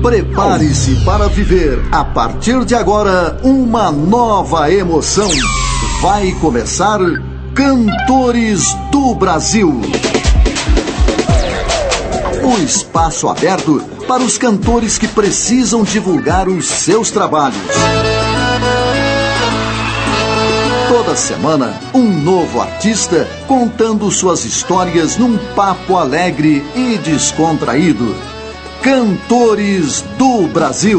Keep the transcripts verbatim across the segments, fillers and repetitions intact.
Prepare-se para viver, a partir de agora, uma nova emoção. Vai começar Cantores do Brasil. O espaço aberto para os cantores que precisam divulgar os seus trabalhos. Toda semana, um novo artista contando suas histórias num papo alegre e descontraído. Cantores do Brasil.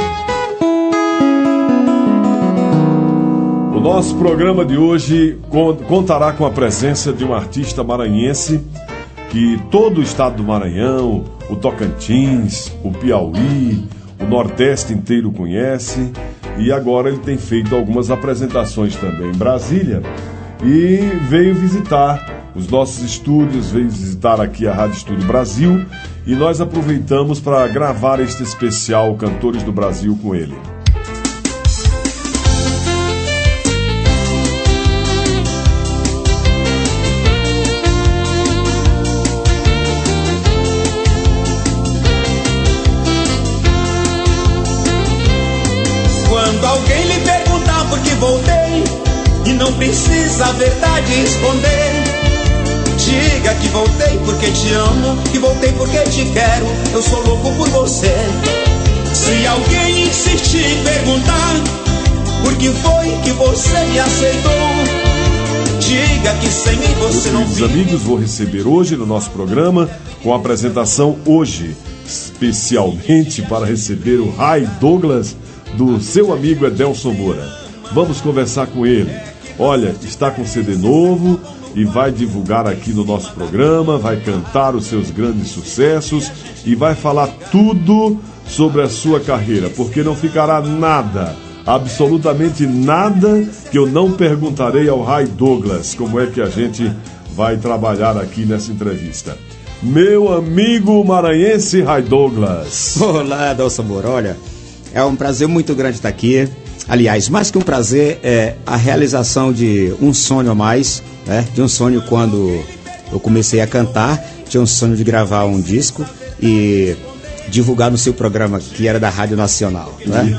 O nosso programa de hoje contará com a presença de um artista maranhense que todo o estado do Maranhão, o Tocantins, o Piauí, o Nordeste inteiro conhece, e agora ele tem feito algumas apresentações também em Brasília e veio visitar os nossos estúdios, veio visitar aqui a Rádio Estúdio Brasil, e nós aproveitamos para gravar este especial Cantores do Brasil com ele. Quando alguém lhe perguntar por que voltei, e não precisa a verdade esconder, diga que voltei porque te amo, que voltei porque te quero, eu sou louco por você. Se alguém insistir em perguntar por que foi que você me aceitou, diga que sem mim você não vive. Meus amigos, vou receber hoje no nosso programa, com a apresentação hoje, especialmente para receber o Ray Douglas, do seu amigo Edelson Moura. Vamos conversar com ele. Olha, está com C D novo e vai divulgar aqui no nosso programa, vai cantar os seus grandes sucessos e vai falar tudo sobre a sua carreira, porque não ficará nada, absolutamente nada, que eu não perguntarei ao Ray Douglas como é que a gente vai trabalhar aqui nessa entrevista. Meu amigo maranhense Ray Douglas. Olá, Edelson Moura. Olha, é um prazer muito grande estar aqui. Aliás, mais que um prazer, é a realização de um sonho a mais, né? De um sonho quando eu comecei a cantar, tinha um sonho de gravar um disco e divulgar no seu programa, que era da Rádio Nacional, né?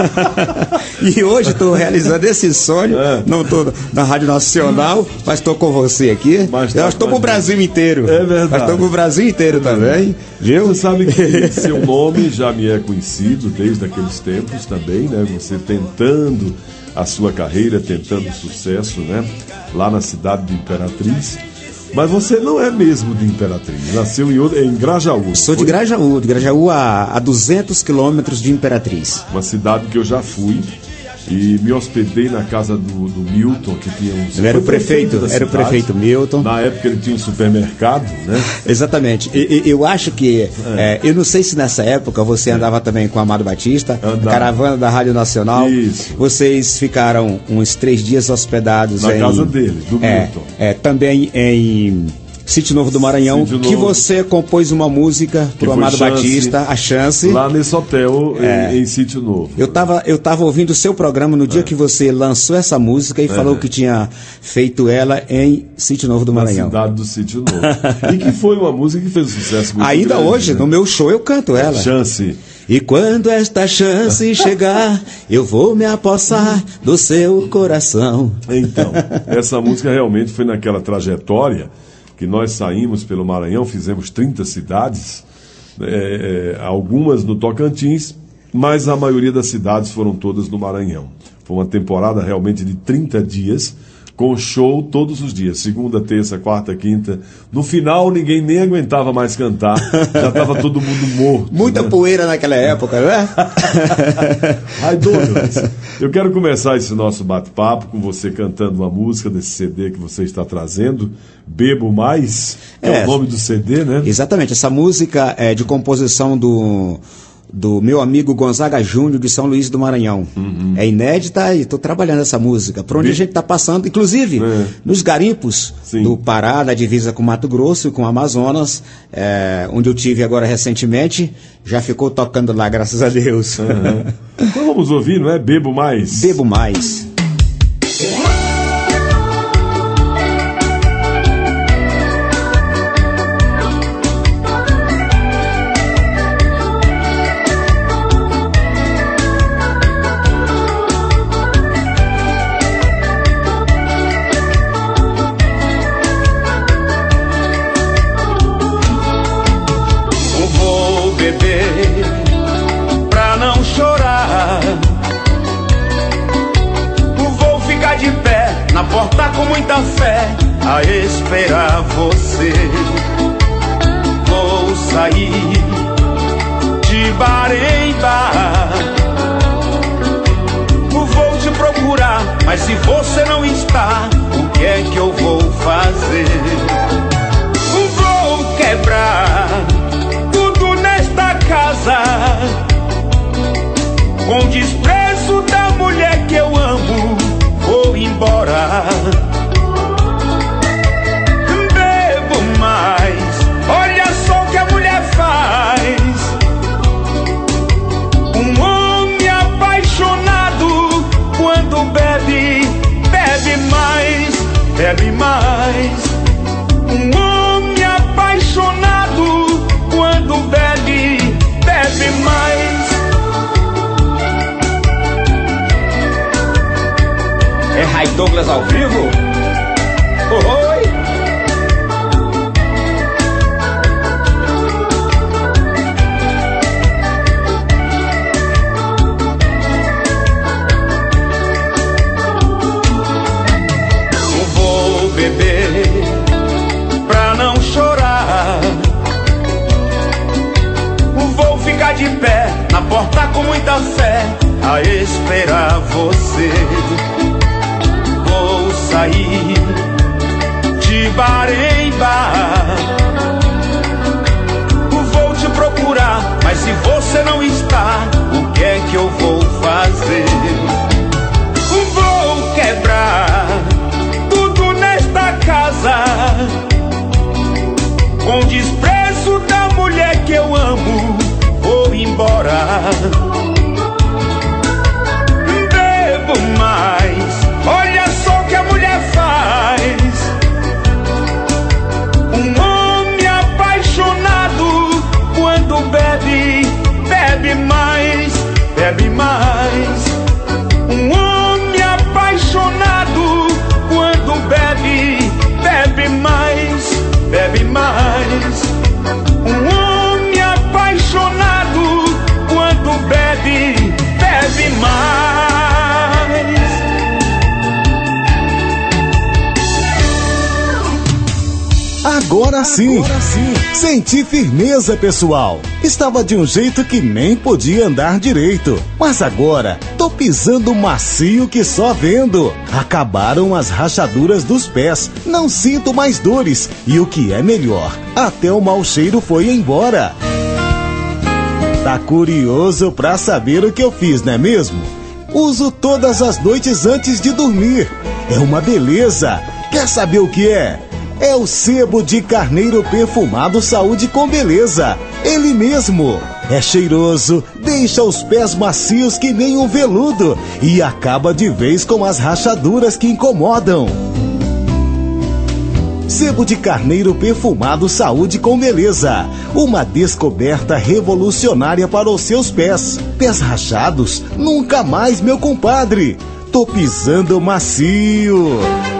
E hoje estou realizando esse sonho, é. Não estou na Rádio Nacional, mas estou com você aqui. Mas eu estou para o Brasil inteiro. É verdade. Mas estou para o Brasil inteiro é também, viu? Você sabe que seu nome já me é conhecido desde aqueles tempos também, né? Você tentando a sua carreira, tentando sucesso, né? Lá na cidade de Imperatriz. Mas você não é mesmo de Imperatriz, nasceu em, em Grajaú. Sou de Grajaú, de Grajaú a, a duzentos quilômetros de Imperatriz. Uma cidade que eu já fui e me hospedei na casa do, do Milton, que tinha um... Ele era o prefeito, prefeito era o prefeito Milton. Na época ele tinha um supermercado, né? Exatamente. E, eu acho que, é. É, eu não sei se nessa época você é. andava também com o Amado Batista, andava. A caravana da Rádio Nacional. Isso. Vocês ficaram uns três dias hospedados na em, casa dele, do é, Milton. É, também em Sítio Novo do Maranhão, Sítio que Novo. Você compôs uma música para o Amado chance, Batista, A Chance. Lá nesse hotel, é, em, em Sítio Novo. Eu estava eu tava ouvindo o seu programa no dia é. que você lançou essa música e é. falou que tinha feito ela em Sítio Novo do Maranhão. Na cidade do Sítio Novo. E que foi uma música que fez sucesso muito Ainda grande, hoje, né? No meu show, eu canto ela. A Chance. E quando esta chance chegar, eu vou me apossar do seu coração. Então, essa música realmente foi naquela trajetória que nós saímos pelo Maranhão, fizemos trinta cidades, é, é, algumas no Tocantins, mas a maioria das cidades foram todas no Maranhão. Foi uma temporada realmente de trinta dias, com show todos os dias, segunda, terça, quarta, quinta. No final, ninguém nem aguentava mais cantar, já estava todo mundo morto. Muita né? poeira naquela época, né? Ai, Douglas, eu quero começar esse nosso bate-papo com você cantando uma música desse C D que você está trazendo, Bebo Mais, que é, é o nome do C D, né? Exatamente, essa música é de composição do... do meu amigo Gonzaga Júnior, de São Luís do Maranhão. Uhum. É inédita e estou trabalhando essa música. Por onde Be... a gente está passando, inclusive, é. nos garimpos Sim. do Pará, da divisa com Mato Grosso e com Amazonas, é, onde eu tive agora recentemente, já ficou tocando lá, graças a Deus. Uhum. Então vamos ouvir, não é? Bebo Mais. Bebo Mais. a esperar você. Vou sair de bar em bar, vou te procurar, mas se você não está, o que é que eu vou fazer? Vou quebrar tudo nesta casa, com desprezo da mulher que eu amo, vou embora. Bebo mais, olha só o que a mulher faz. Um homem apaixonado, quando bebe, bebe mais, bebe mais. Um homem apaixonado, quando bebe, bebe mais. É Ray Douglas ao vivo? Oi! Vou beber pra não chorar, vou ficar de pé na porta com muita fé a esperar você. Vou sair de bar em bar, vou te procurar, mas se você não está, o que é que eu vou fazer? Vou quebrar tudo nesta casa, com desprezo da mulher que eu amo, vou embora. Bebo mais, olha só o que a mulher faz. Um homem apaixonado, quando bebe, bebe mais, bebe mais. Um homem apaixonado, quando bebe, bebe mais, bebe mais. Um homem apaixonado, quando bebe, bebe mais. Agora sim, Agora sim, senti firmeza, pessoal. Estava de um jeito que nem podia andar direito, mas agora tô pisando macio que só vendo. Acabaram as rachaduras dos pés, não sinto mais dores e o que é melhor, até o mau cheiro foi embora. Tá curioso pra saber o que eu fiz, não é mesmo? Uso todas as noites antes de dormir. É uma beleza. Quer saber o que é? É o sebo de carneiro perfumado Saúde com Beleza. Ele mesmo. É cheiroso, deixa os pés macios que nem um veludo e acaba de vez com as rachaduras que incomodam. Sebo de carneiro perfumado Saúde com Beleza. Uma descoberta revolucionária para os seus pés. Pés rachados? Nunca mais, meu compadre. Tô pisando macio.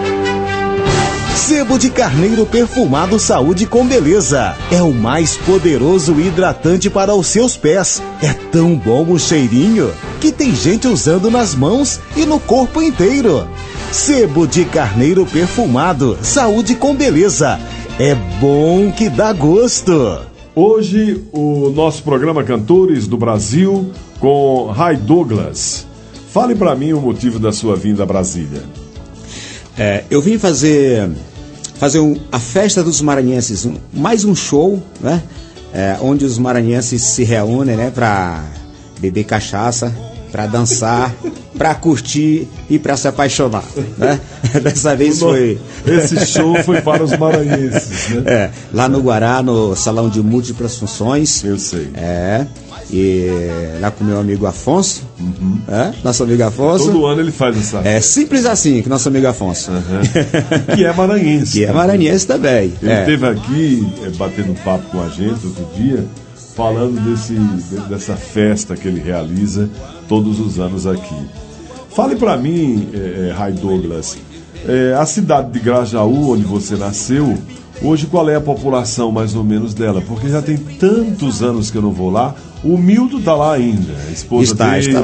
Sebo de carneiro perfumado Saúde com Beleza. É o mais poderoso hidratante para os seus pés. É tão bom o cheirinho que tem gente usando nas mãos e no corpo inteiro. Sebo de carneiro perfumado Saúde com Beleza. É bom que dá gosto. Hoje o nosso programa Cantores do Brasil com Ray Douglas. Fale para mim o motivo da sua vinda a Brasília. É, eu vim fazer, fazer um, a festa dos maranhenses, um, mais um show, né? É, onde os maranhenses se reúnem, né? Para beber cachaça, para dançar, para curtir e para se apaixonar, né? Dessa vez foi... Esse show foi para os maranhenses, né? É, lá no Guará, no Salão de Múltiplas Funções. Eu sei. É... E lá com meu amigo Afonso, uhum. é? Nosso amigo Afonso. Todo ano ele faz essa. É simples assim, que nosso amigo Afonso. Uhum. Que é maranhense. Que é maranhense também. Ele é. esteve aqui é, batendo papo com a gente outro dia, falando desse, dessa festa que ele realiza todos os anos aqui. Fale para mim, é, é, Ray Douglas, é, a cidade de Grajaú, onde você nasceu, hoje qual é a população mais ou menos dela? Porque já tem tantos anos que eu não vou lá. O Mildo tá lá ainda, a esposa está, dele. Está lá.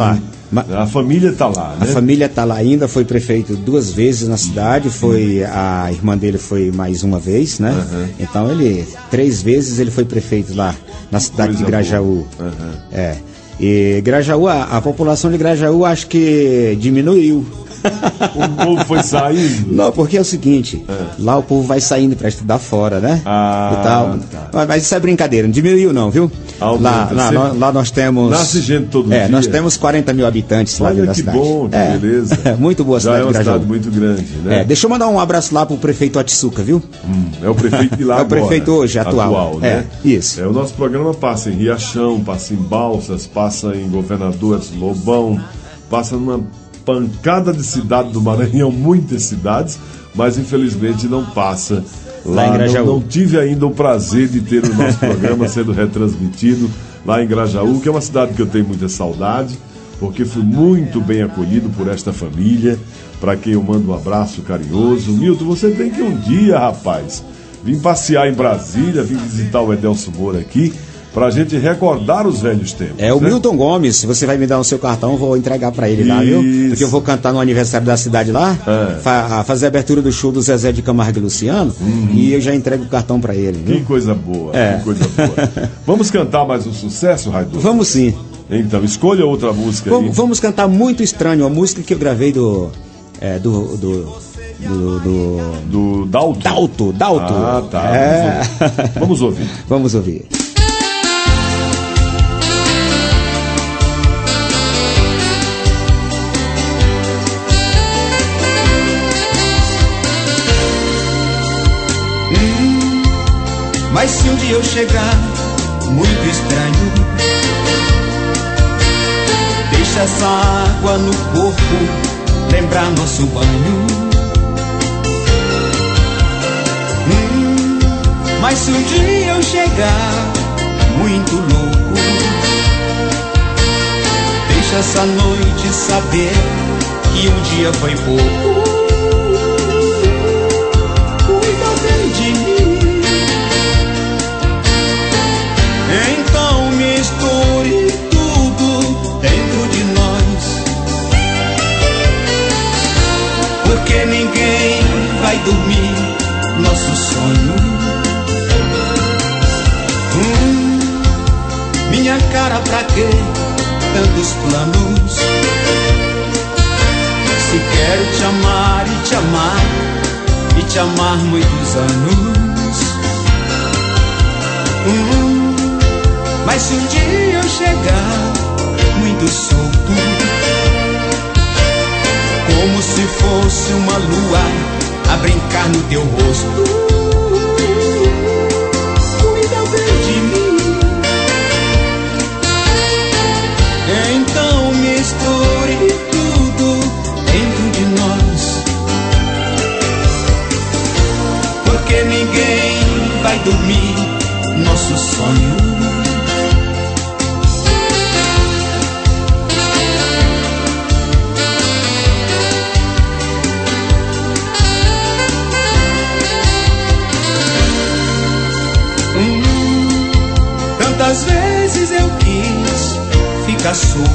Ma a família está lá, né? A família está lá ainda, foi prefeito duas vezes na cidade, foi a irmã dele foi mais uma vez, né? Uhum. Então ele, três vezes ele foi prefeito lá na cidade Coisa de Grajaú. Uhum. É. E Grajaú, a, a população de Grajaú acho que diminuiu. O povo foi saindo? Não, porque é o seguinte, é. lá o povo vai saindo para estudar fora, né? Ah, e tal. Tá. Mas isso é brincadeira, não diminuiu não, viu? Lá, lá, lá, lá nós temos... Nasce gente todo é, dia. Nós temos quarenta mil habitantes lá dentro da cidade. Olha que bom, que é. beleza. Muito boa a cidade. Já é uma de cidade muito grande, né? É, deixa eu mandar um abraço lá pro prefeito Atsuka, viu? Hum, é o prefeito de lá É o agora, prefeito hoje, atual. atual né? É, isso. É, o nosso programa passa em Riachão, passa em Balsas, passa em Governadores, Lobão, passa numa pancada de cidade do Maranhão, muitas cidades, mas infelizmente não passa lá, lá em Grajaú. Não, não tive ainda o prazer de ter o nosso programa sendo retransmitido lá em Grajaú, que é uma cidade que eu tenho muita saudade, porque fui muito bem acolhido por esta família, para quem eu mando um abraço carinhoso. Milton, você tem que um dia, rapaz, vir passear em Brasília, vir visitar o Edelso Moura aqui, pra gente recordar os velhos tempos. É o né? Milton Gomes, se você vai me dar o seu cartão, eu vou entregar pra ele Isso. lá, viu? Porque eu vou cantar no aniversário da cidade lá, é. fa fazer a abertura do show do Zezé de Camargo e Luciano, uhum. e eu já entrego o cartão pra ele. Viu? Que coisa boa, é. que coisa boa. Vamos cantar mais um sucesso, Raidu? Vamos sim. Então, escolha outra música vamos, aí. Vamos cantar Muito Estranho, a música que eu gravei do... É, do... do Do, do... do Dalto. Dalto, Dalto. Ah, tá. É. Vamos ouvir. Vamos ouvir. Hum, mas se um dia eu chegar muito estranho, deixa essa água no corpo lembrar nosso banho. Hum, mas se um dia eu chegar muito louco, deixa essa noite saber que um dia foi pouco. Cuida bem de mim, então misture tudo dentro de nós, porque ninguém vai dormir nosso sonho. Hum, minha cara, pra quê tantos planos? Se quero te amar e te amar e te amar muitos anos. Hum, mas se um dia eu chegar muito solto, como se fosse uma lua a brincar no teu rosto, cuida bem de mim, então misture tudo dentro de nós, porque ninguém vai dormir nosso sonho. Tantas vezes eu quis ficar solto,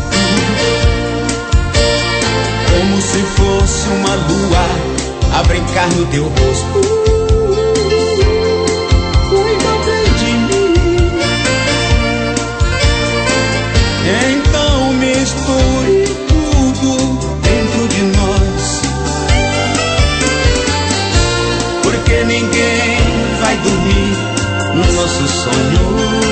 como se fosse uma lua a brincar no teu rosto. Cuida bem de mim, então misture tudo dentro de nós, porque ninguém vai dormir no nosso sonho.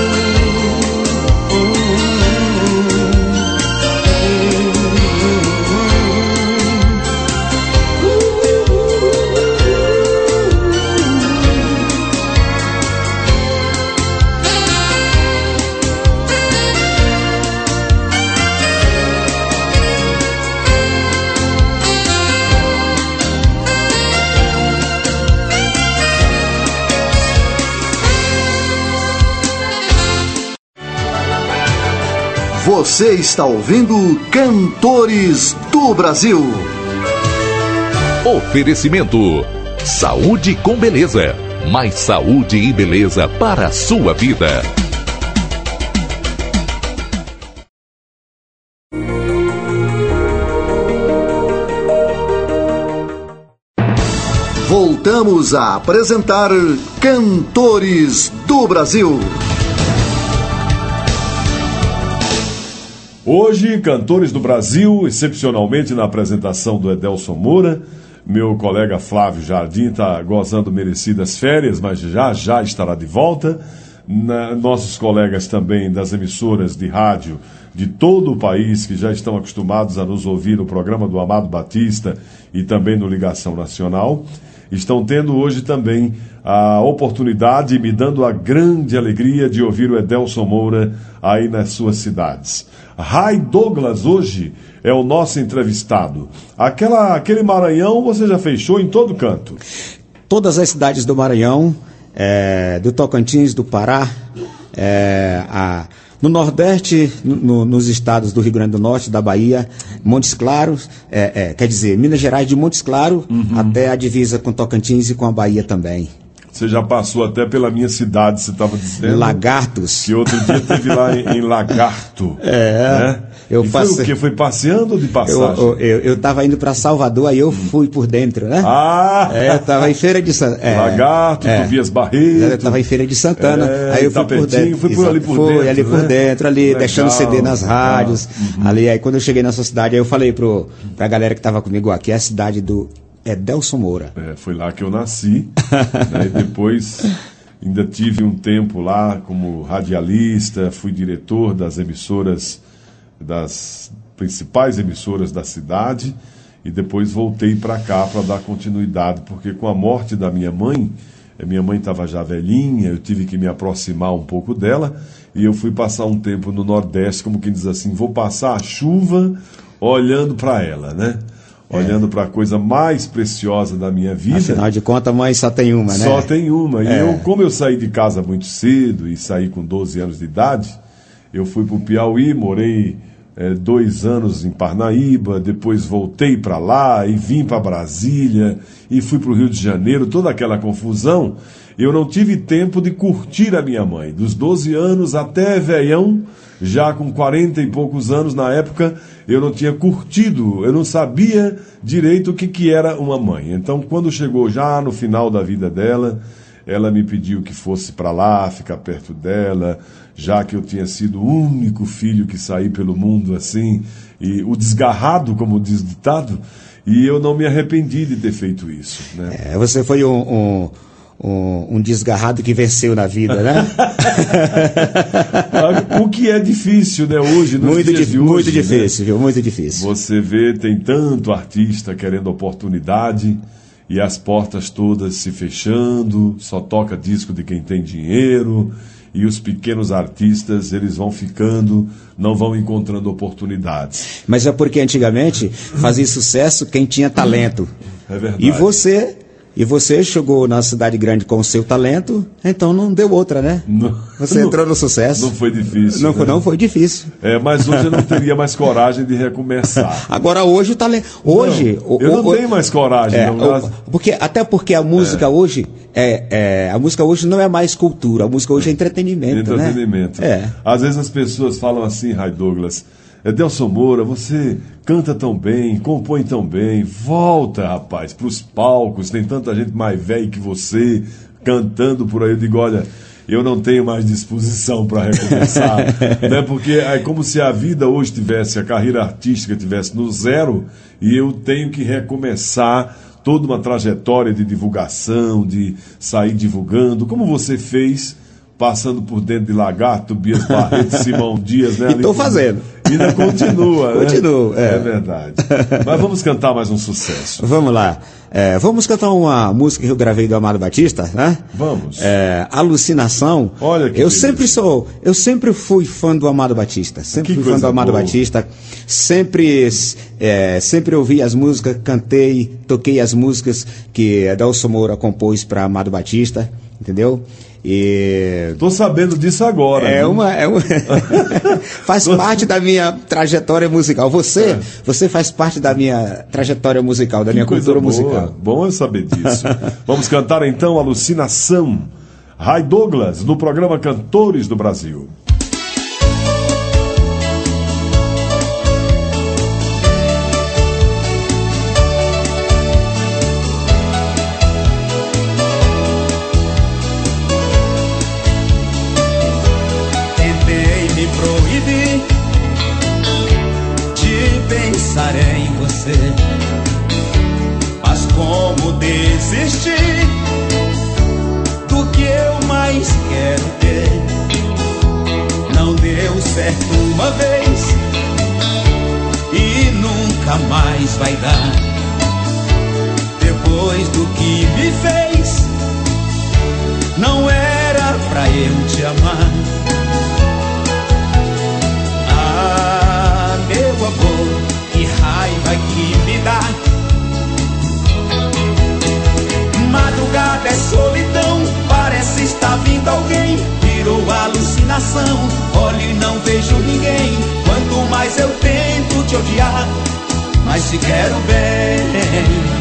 Você está ouvindo Cantores do Brasil. Oferecimento: saúde com beleza. Mais saúde e beleza para a sua vida. voltamos a apresentar Cantores do Brasil. Hoje, Cantores do Brasil, excepcionalmente na apresentação do Edelson Moura. Meu colega Flávio Jardim está gozando merecidas férias, mas já já estará de volta. Na, nossos colegas também das emissoras de rádio de todo o país, que já estão acostumados a nos ouvir no programa do Amado Batista e também no Ligação Nacional, estão tendo hoje também a oportunidade e me dando a grande alegria de ouvir o Edelson Moura aí nas suas cidades. Ray Douglas hoje é o nosso entrevistado. Aquela, aquele Maranhão você já fechou em todo canto? Todas as cidades do Maranhão, é, do Tocantins, do Pará, é, a... no Nordeste, no, nos estados do Rio Grande do Norte, da Bahia, Montes Claros, é, é, quer dizer, Minas Gerais de Montes Claros, uhum, até a divisa com Tocantins e com a Bahia também. Você já passou até pela minha cidade, você estava dizendo. Lagartos. Que outro dia teve lá em, em Lagarto. É. Né? Eu e passei... foi o quê? Foi passeando ou de passagem? Eu estava indo para Salvador, aí eu fui por dentro, né? Ah! É, eu estava em Feira de Santana. É, Lagarto, é. Tobias Barreto. Eu estava em Feira de Santana, é, aí eu fui por dentro. Fui por ali por fui, dentro. ali por né? dentro, ali, legal, deixando C D nas rádios. Ah, uhum. Ali, aí quando eu cheguei nessa cidade, aí eu falei pro, pra galera que estava comigo aqui, é a cidade do Edelson Moura. É, foi lá que eu nasci. Né, e depois ainda tive um tempo lá como radialista, fui diretor das emissoras, das principais emissoras da cidade, e depois voltei para cá para dar continuidade, porque com a morte da minha mãe, a minha mãe estava já velhinha, eu tive que me aproximar um pouco dela, e eu fui passar um tempo no Nordeste, como quem diz assim, vou passar a chuva olhando para ela, né? Olhando é. para a coisa mais preciosa da minha vida. Afinal de contas, mãe só tem uma, né? Só tem uma. É. E eu, como eu saí de casa muito cedo e saí com doze anos de idade, eu fui para o Piauí, morei é, dois anos em Parnaíba, depois voltei para lá e vim para Brasília e fui para o Rio de Janeiro, toda aquela confusão. Eu não tive tempo de curtir a minha mãe. Dos doze anos até veião, já com quarenta e poucos anos na época, eu não tinha curtido, eu não sabia direito o que, que era uma mãe. Então, quando chegou já no final da vida dela, ela me pediu que fosse para lá, ficar perto dela, já que eu tinha sido o único filho que saí pelo mundo assim, e o desgarrado, como diz o ditado, e eu não me arrependi de ter feito isso. Né? É, você foi um... um... Um, um desgarrado que venceu na vida, né? O que é difícil, né, hoje, nos muito dias de hoje, muito difícil, né? viu? Muito difícil. Você vê, tem tanto artista querendo oportunidade e as portas todas se fechando, só toca disco de quem tem dinheiro, e os pequenos artistas, eles vão ficando, não vão encontrando oportunidades. Mas é porque antigamente fazia sucesso quem tinha talento. É verdade. E você... E você chegou na cidade grande com o seu talento, então não deu outra, né? Não, você não, entrou no sucesso. Não foi difícil. Não, né? não foi difícil. É, mas hoje eu não teria mais coragem de recomeçar. Agora hoje o talento... Hoje... Não, eu o, não o, tenho mais coragem. É, não, o, porque, até porque a música é. hoje... É, é, a música hoje não é mais cultura, a música hoje é entretenimento, entretenimento. né? É. Às vezes as pessoas falam assim, Ray Douglas... Edelson Moura, você canta tão bem, compõe tão bem, volta, rapaz, para os palcos, tem tanta gente mais velha que você cantando por aí. Eu digo, olha, eu não tenho mais disposição para recomeçar, né? Porque é como se a vida hoje tivesse, a carreira artística tivesse no zero, e eu tenho que recomeçar toda uma trajetória de divulgação, de sair divulgando, como você fez, passando por dentro de Lagarto, Tobias Barreto, Simão Dias, né? Estou fazendo. E ainda continua, né? Continua, é. É verdade. Mas vamos cantar mais um sucesso. Vamos lá. É, vamos cantar uma música que eu gravei do Amado Batista, né? Vamos. É, Alucinação. Olha que eu delícia. sempre sou, eu sempre fui fã do Amado Batista. Sempre que fui fã do Amado boa. Batista. Sempre, é, sempre ouvi as músicas, cantei, toquei as músicas que Edelson Moura compôs para Amado Batista, entendeu? E... Tô sabendo disso agora. É viu? uma, é uma... faz parte da minha trajetória musical. Você, é. você faz parte da minha trajetória musical, da que minha cultura boa. musical. Bom eu saber disso. Vamos cantar então Alucinação. Ray Douglas, no programa Cantores do Brasil. esquecer. Mas como desistir do que eu mais quero ter? Não deu certo uma vez e nunca mais vai dar. Depois do que me fez, não era pra eu te amar. Ah, meu amor, que raiva que me dá. Madrugada é solidão, parece estar vindo alguém. Virou alucinação, olho e não vejo ninguém. Quanto mais eu tento te odiar, mais te quero bem.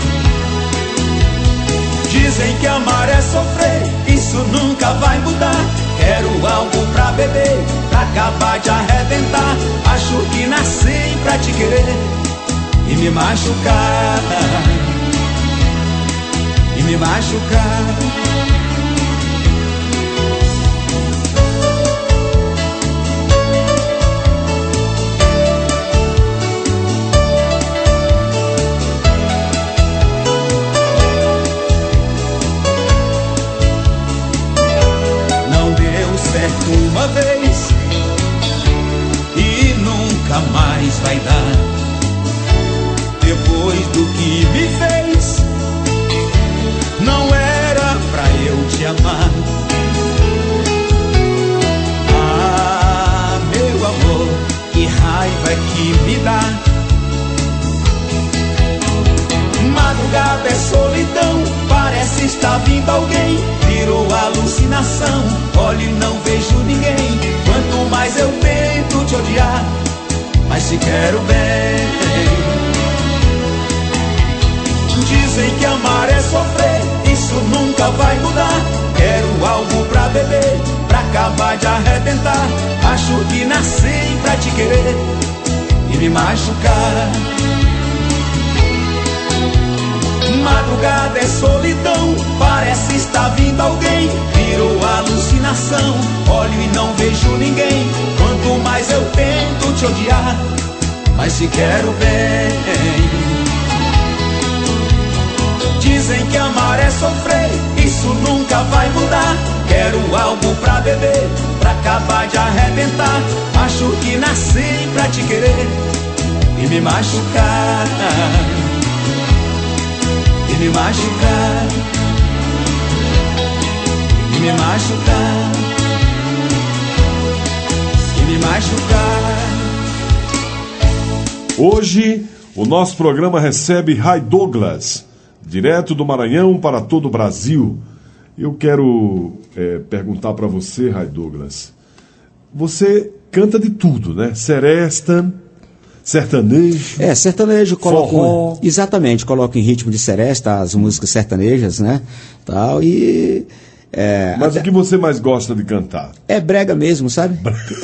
Dizem que amar é sofrer, isso nunca vai mudar. Quero algo pra beber, pra acabar de arrebentar. Acho que nasci pra te querer e me machucar. E me machucar. Uma vez e nunca mais vai dar. Depois do que me fez, não era pra eu te amar. Ah, meu amor, que raiva que me dá. Madrugada é solidão, parece estar vindo alguém. Virou alucinação, olho e não vejo ninguém. Quanto mais eu tento te odiar, mais te quero bem. Dizem que amar é sofrer, isso nunca vai mudar. Quero algo pra beber, pra acabar de arrebentar. Acho que nasci pra te querer e me machucar. Madrugada é solidão, parece estar vindo alguém. Virou alucinação, olho e não vejo ninguém. Quanto mais eu tento te odiar, mais te quero bem. Dizem que amar é sofrer, isso nunca vai mudar. Quero algo pra beber, pra acabar de arrebentar. Acho que nasci pra te querer e me machucar. E me machucar, e me machucar, e me machucar. Hoje, o nosso programa recebe Ray Douglas, direto do Maranhão para todo o Brasil. Eu quero é, perguntar para você, Ray Douglas, você canta de tudo, né? Seresta, sertanejo. É, sertanejo, coloco. Forró. Exatamente, coloco em ritmo de seresta as músicas sertanejas, né? Tal, e. É, Mas até, o que você mais gosta de cantar? é brega mesmo, sabe?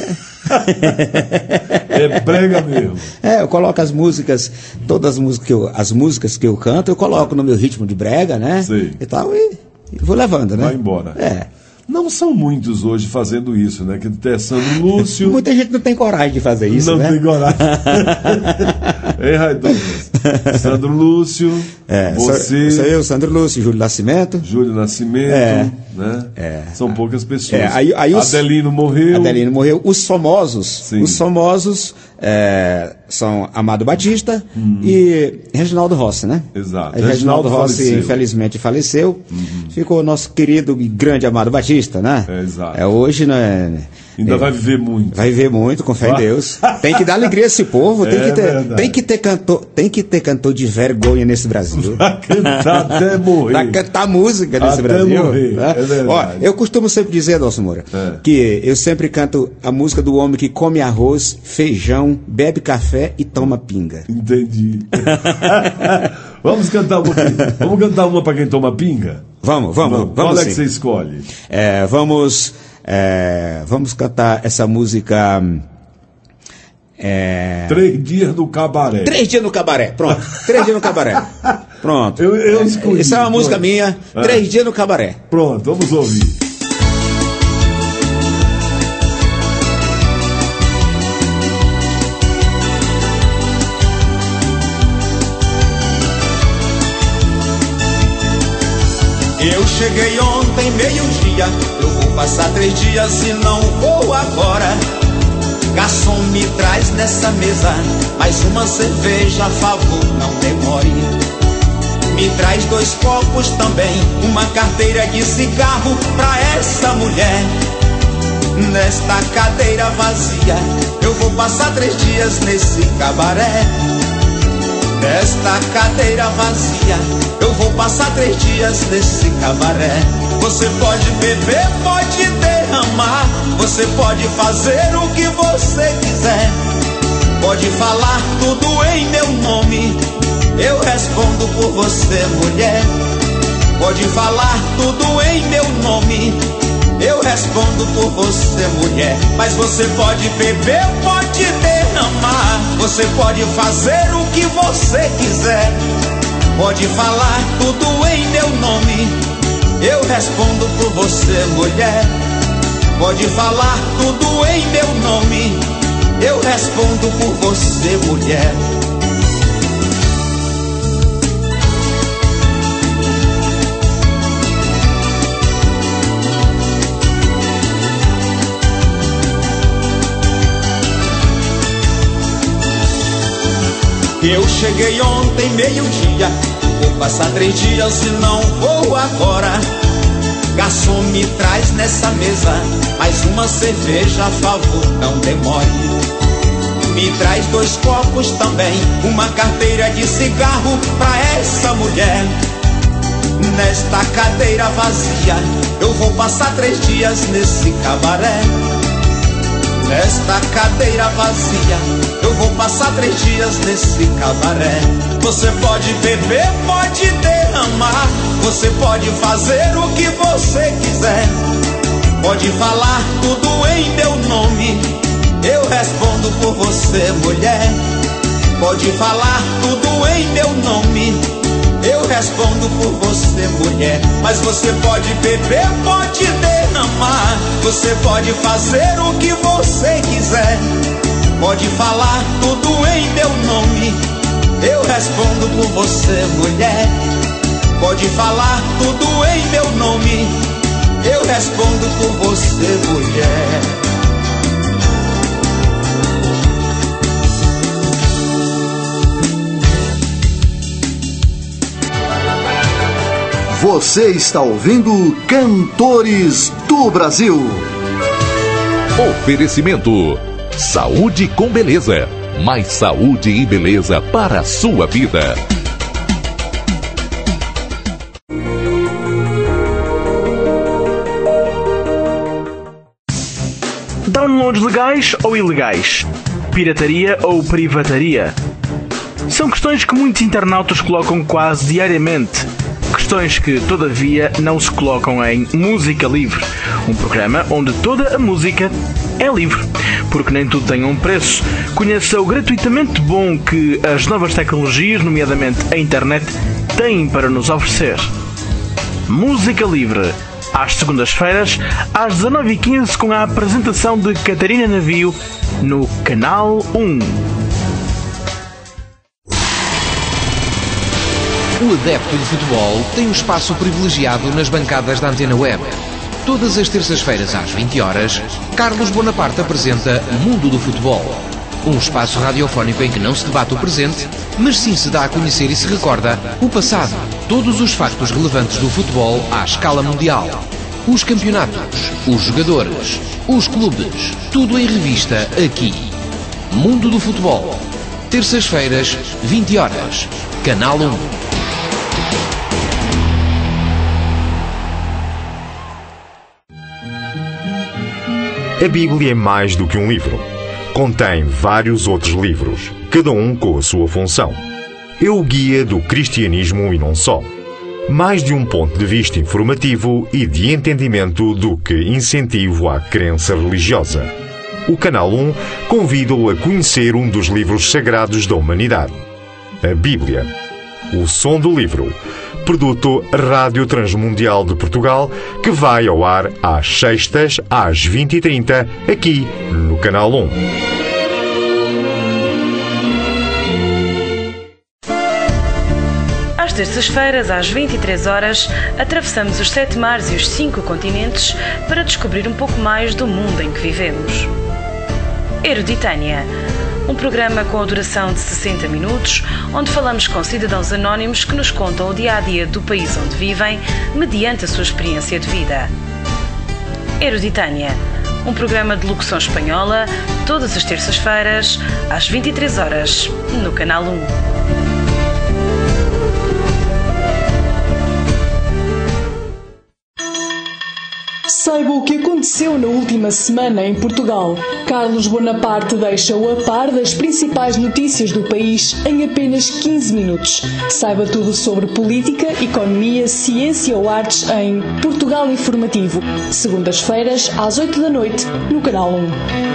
É brega mesmo. É, eu coloco as músicas, todas as músicas que eu, as músicas que eu canto, eu coloco no meu ritmo de brega, né? Sei. E tal, e, e vou levando, né? Vai embora. É. Não são muitos hoje fazendo isso, né? Que até Sandro Lúcio. Muita gente não tem coragem de fazer isso, não né? tem coragem. Ei, Ray Douglas. Sandro Lúcio, É, você, sou, sou eu, Sandro Lúcio, Júlio Nascimento. Júlio Nascimento, É. né? É. São poucas pessoas. É, aí- aí os- Adelino morreu. Adelino morreu. Os famosos, Sim. os famosos é, são Amado Batista e Reginaldo Rossi, né? Exato. Aí Reginaldo Reginaldo Rossi, faleceu. infelizmente, faleceu. Ficou o nosso querido e grande Amado Batista, né? É, exato. É, hoje, né? Ainda é, vai viver muito. Vai ver muito, com fé em Vai. Deus. Tem que dar alegria a esse povo, tem, É que ter, verdade. tem, que ter cantor, tem que ter cantor de vergonha nesse Brasil. Vai cantar até morrer. Pra cantar música nesse Até Brasil. morrer, né? é verdade. Ó, eu costumo sempre dizer, Adolfo Moura, É. que eu sempre canto a música do homem que come arroz, feijão, bebe café e toma pinga. Entendi. Vamos cantar uma. Vamos cantar uma pra quem toma pinga? Vamos, vamos, vamos. Qual é sim. que você escolhe? É, vamos, é, vamos cantar essa música. É, Três dias no cabaré. Três dias no cabaré, pronto. Três dias no cabaré. Pronto. Eu, eu escolhi. Isso é uma música Pronto. minha. Ah. Três dias no cabaré. Pronto, vamos ouvir. Eu cheguei ontem, meio-dia, eu vou passar três dias e não vou agora. Garçom, me traz nessa mesa mais uma cerveja, a favor, não demore. Me traz dois copos também, uma carteira de cigarro pra essa mulher. Nesta cadeira vazia, eu vou passar três dias nesse cabaré. Nesta cadeira vazia, eu vou passar três dias nesse cabaré. Você pode beber, pode derramar, você pode fazer o que você quiser, pode falar tudo em meu nome, eu respondo por você, mulher. Pode falar tudo em meu nome, eu respondo por você, mulher. Mas você pode beber, pode derramar, você pode fazer o que você quiser, pode falar tudo em meu nome, eu respondo por você, mulher. Pode falar tudo em meu nome, eu respondo por você, mulher. Eu cheguei ontem, meio-dia, vou passar três dias e não vou agora. Garçom, me traz nessa mesa mais uma cerveja, a favor, não demore. Me traz dois copos também, uma carteira de cigarro pra essa mulher. Nesta cadeira vazia, eu vou passar três dias nesse cabaré. Nesta cadeira vazia, eu vou passar três dias nesse cabaré. Você pode beber, pode derramar, você pode fazer o que você quiser, pode falar tudo em meu nome, eu respondo por você, mulher. Pode falar tudo em meu nome, eu respondo por você, mulher. Mas você pode beber, pode derramar, você pode fazer o que você quiser, pode falar tudo em meu nome, eu respondo por você, mulher. Pode falar tudo em meu nome, eu respondo por você, mulher. Você está ouvindo Cantores do Brasil. Oferecimento: saúde com beleza. Mais saúde e beleza para a sua vida. Downloads legais ou ilegais? Pirataria ou privataria? São questões que muitos internautas colocam quase diariamente. Questões que, todavia, não se colocam em Música Livre, um programa onde toda a música é livre, porque nem tudo tem um preço. Conheça o gratuitamente bom que as novas tecnologias, nomeadamente a internet, têm para nos oferecer. Música Livre, às segundas-feiras, às dezanove e quinze, com a apresentação de Catarina Navio, no Canal um. O adepto de futebol tem um espaço privilegiado nas bancadas da Antena Web. Todas as terças-feiras às vinte horas, Carlos Bonaparte apresenta Mundo do Futebol. Um espaço radiofónico em que não se debate o presente, mas sim se dá a conhecer e se recorda o passado. Todos os factos relevantes do futebol à escala mundial. Os campeonatos, os jogadores, os clubes, tudo em revista aqui. Mundo do Futebol. Terças-feiras, vinte horas. Canal um. A Bíblia é mais do que um livro. Contém vários outros livros, cada um com a sua função. É o guia do cristianismo e não só. Mais de um ponto de vista informativo e de entendimento do que incentivo à crença religiosa. O Canal um convida-o a conhecer um dos livros sagrados da humanidade, a Bíblia. O Som do Livro, produto Rádio Transmundial de Portugal, que vai ao ar às sextas, às vinte e trinta, aqui no Canal um. Às terças-feiras, às vinte e três horas, atravessamos os sete mares e os cinco continentes para descobrir um pouco mais do mundo em que vivemos. Eruditânia, um programa com a duração de sessenta minutos, onde falamos com cidadãos anónimos que nos contam o dia-a-dia do país onde vivem, mediante a sua experiência de vida. Eruditânia, um programa de locução espanhola, todas as terças-feiras, às vinte e três horas, no Canal um. Saiba o que aconteceu na última semana em Portugal. Carlos Bonaparte deixa-o a par das principais notícias do país em apenas quinze minutos. Saiba tudo sobre política, economia, ciência ou artes em Portugal Informativo. Segundas-feiras, às oito da noite, no Canal um.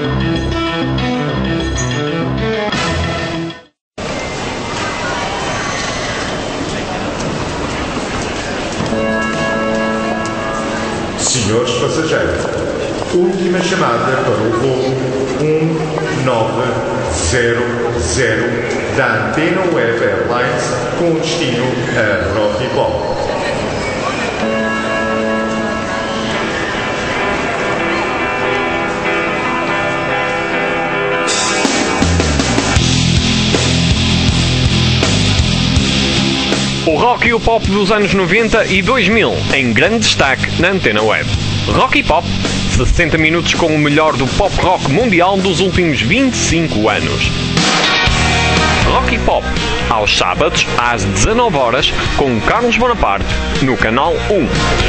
Senhores passageiros, última chamada para o voo um nove zero zero da Antena Web Airlines com destino a Rocky Pop. O rock e o pop dos anos noventa e dois mil, em grande destaque na Antena Web. Rock e Pop, sessenta minutos com o melhor do pop rock mundial dos últimos vinte e cinco anos. Rock e Pop, aos sábados, às dezanove horas, com Carlos Bonaparte, no Canal um.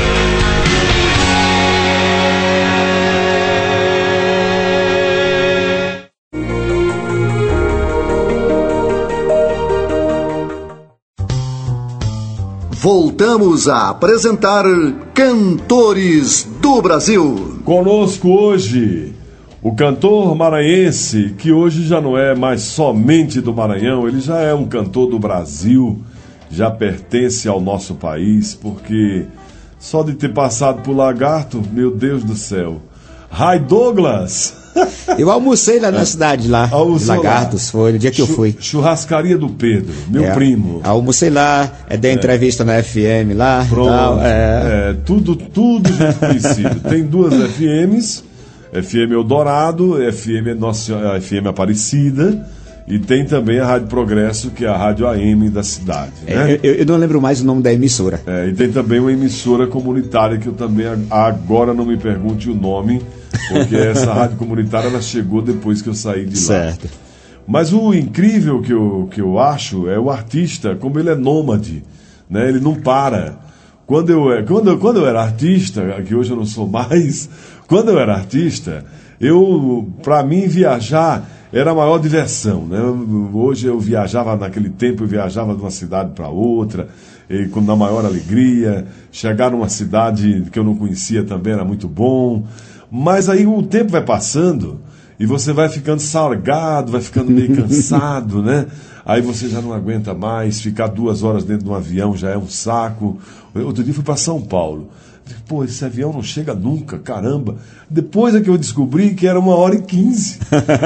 Voltamos a apresentar Cantores do Brasil. Conosco hoje o cantor maranhense, que hoje já não é mais somente do Maranhão, ele já é um cantor do Brasil, já pertence ao nosso país, porque só de ter passado por Lagarto, meu Deus do céu. Ray Douglas! Eu almocei lá na cidade, lá, de Lagartos, foi no dia que eu fui. Churrascaria do Pedro, meu é, primo. Almocei lá, é, dei entrevista é. na F M lá. Pronto, tal, é. é, tudo, tudo gente conhecido. Tem duas F Ms, F M Eldorado, F M, nossa, F M Aparecida, e tem também a Rádio Progresso, que é a rádio A M da cidade. Né? É, eu, eu não lembro mais o nome da emissora. É, e tem também uma emissora comunitária, que eu também agora não me pergunte o nome, porque essa rádio comunitária ela chegou depois que eu saí de lá. Certo. Mas o incrível que eu, que eu acho é o artista, como ele é nômade, né? Ele não para. Quando eu, quando, quando eu era artista, que hoje eu não sou mais, quando eu era artista, eu, para mim, viajar era a maior diversão, né? Hoje eu viajava, naquele tempo eu viajava de uma cidade para outra, e com na maior alegria. Chegar numa cidade que eu não conhecia também era muito bom. Mas aí o tempo vai passando e você vai ficando salgado, vai ficando meio cansado, né? Aí você já não aguenta mais, ficar duas horas dentro de um avião já é um saco. Outro dia fui para São Paulo. Pô, esse avião não chega nunca, caramba. Depois é que eu descobri que era uma hora e quinze.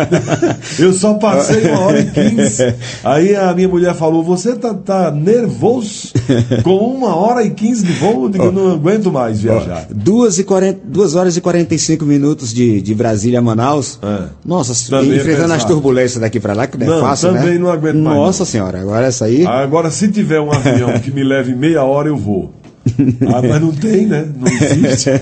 Eu só passei uma hora e quinze. Aí a minha mulher falou, você tá, tá nervoso com uma hora e quinze de voo? Eu digo, oh, não aguento mais viajar. Oh, duas, e quarenta, duas horas e quarenta e cinco minutos de, de Brasília a Manaus. É. Nossa, também enfrentando é as turbulências daqui para lá, que não é não, fácil, também né? Também não aguento mais. Nossa senhora, agora essa aí... Agora, se tiver um avião que me leve meia hora, eu vou. Ah, mas não tem, né? Não existe.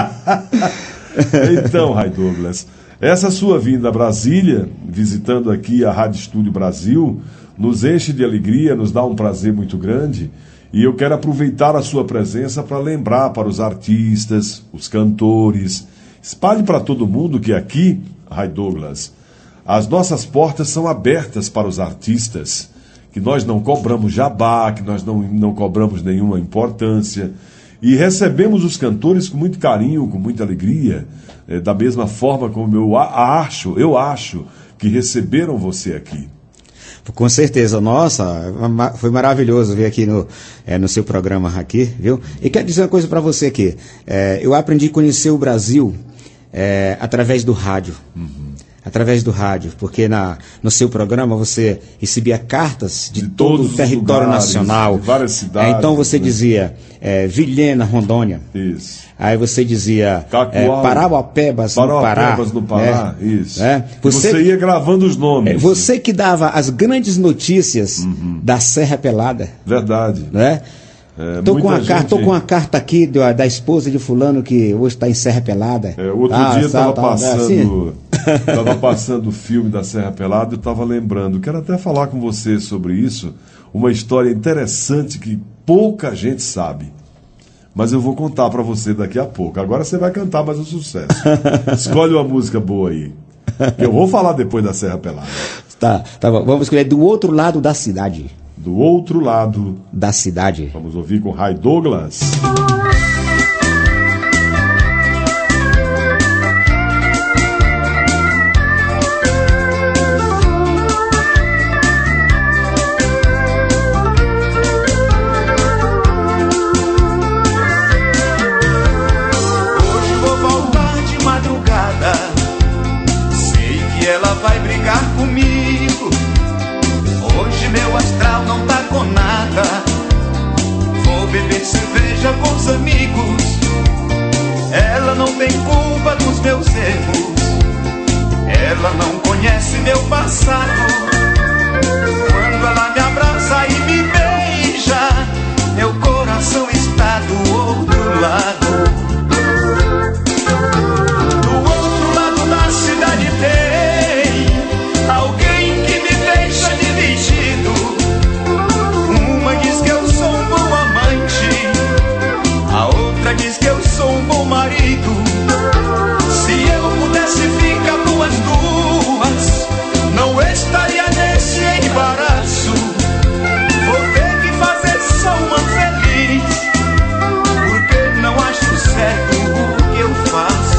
Então, Ray Douglas, essa sua vinda a Brasília, visitando aqui a Rádio Estúdio Brasil, nos enche de alegria, nos dá um prazer muito grande. E eu quero aproveitar a sua presença para lembrar para os artistas, os cantores, espalhe para todo mundo que aqui, Ray Douglas, as nossas portas são abertas para os artistas, que nós não cobramos jabá, que nós não, não cobramos nenhuma importância, e recebemos os cantores com muito carinho, com muita alegria, é, da mesma forma como eu acho, eu acho que receberam você aqui. Com certeza, nossa, foi maravilhoso vir aqui no, é, no seu programa aqui, viu? E quero dizer uma coisa para você aqui, é, eu aprendi a conhecer o Brasil é, através do rádio. Uhum. através do rádio, porque na, no seu programa você recebia cartas de, de todo o território lugares, nacional. De várias cidades. É, então você né? dizia é, Vilhena, Rondônia. Isso. Aí você dizia é, Parauapebas, Parauapebas no Pará. No Pará, é, isso. É, você, você ia gravando os nomes. É, você que dava as grandes notícias uhum. da Serra Pelada. Verdade. Né? É, tô, com uma gente... carta, tô com uma carta aqui da, da esposa de fulano que hoje está em Serra Pelada. É, outro ah, dia estava passando assim? tava passando o filme da Serra Pelada e eu estava lembrando. Quero até falar com você sobre isso. Uma história interessante que pouca gente sabe. Mas eu vou contar para você daqui a pouco. Agora você vai cantar mais um sucesso. Escolhe uma música boa aí. Eu vou falar depois da Serra Pelada. Tá, tá bom. Vamos escolher Do Outro Lado da Cidade. Do Outro Lado da Cidade. Vamos ouvir com Ray Douglas. Hoje vou voltar de madrugada. Sei que ela vai brigar comigo. Hoje meu astral não tá com nada. Vou beber cerveja com os amigos. Ela não tem culpa dos meus erros. Ela não conhece meu passado. Quando ela me abraça e me beija, meu coração está do outro lado. Do outro lado da cidade tem alguém que me deixa dividido. Uma diz que eu sou um bom amante, a outra diz que eu sou um bom marido. Se eu pudesse ficar com as duas, não estaria nesse embaraço. Vou ter que fazer só uma feliz, porque não acho certo o que eu faço.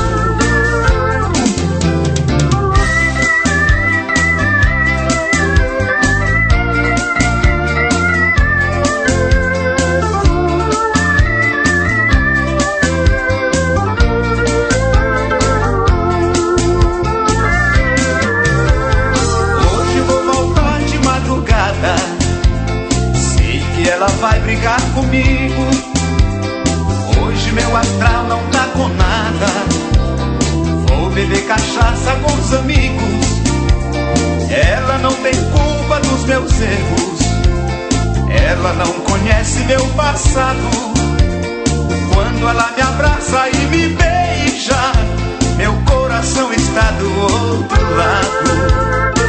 Ela vai brigar comigo. Hoje meu astral não tá com nada. Vou beber cachaça com os amigos. Ela não tem culpa dos meus erros. Ela não conhece meu passado. Quando ela me abraça e me beija, meu coração está do outro lado.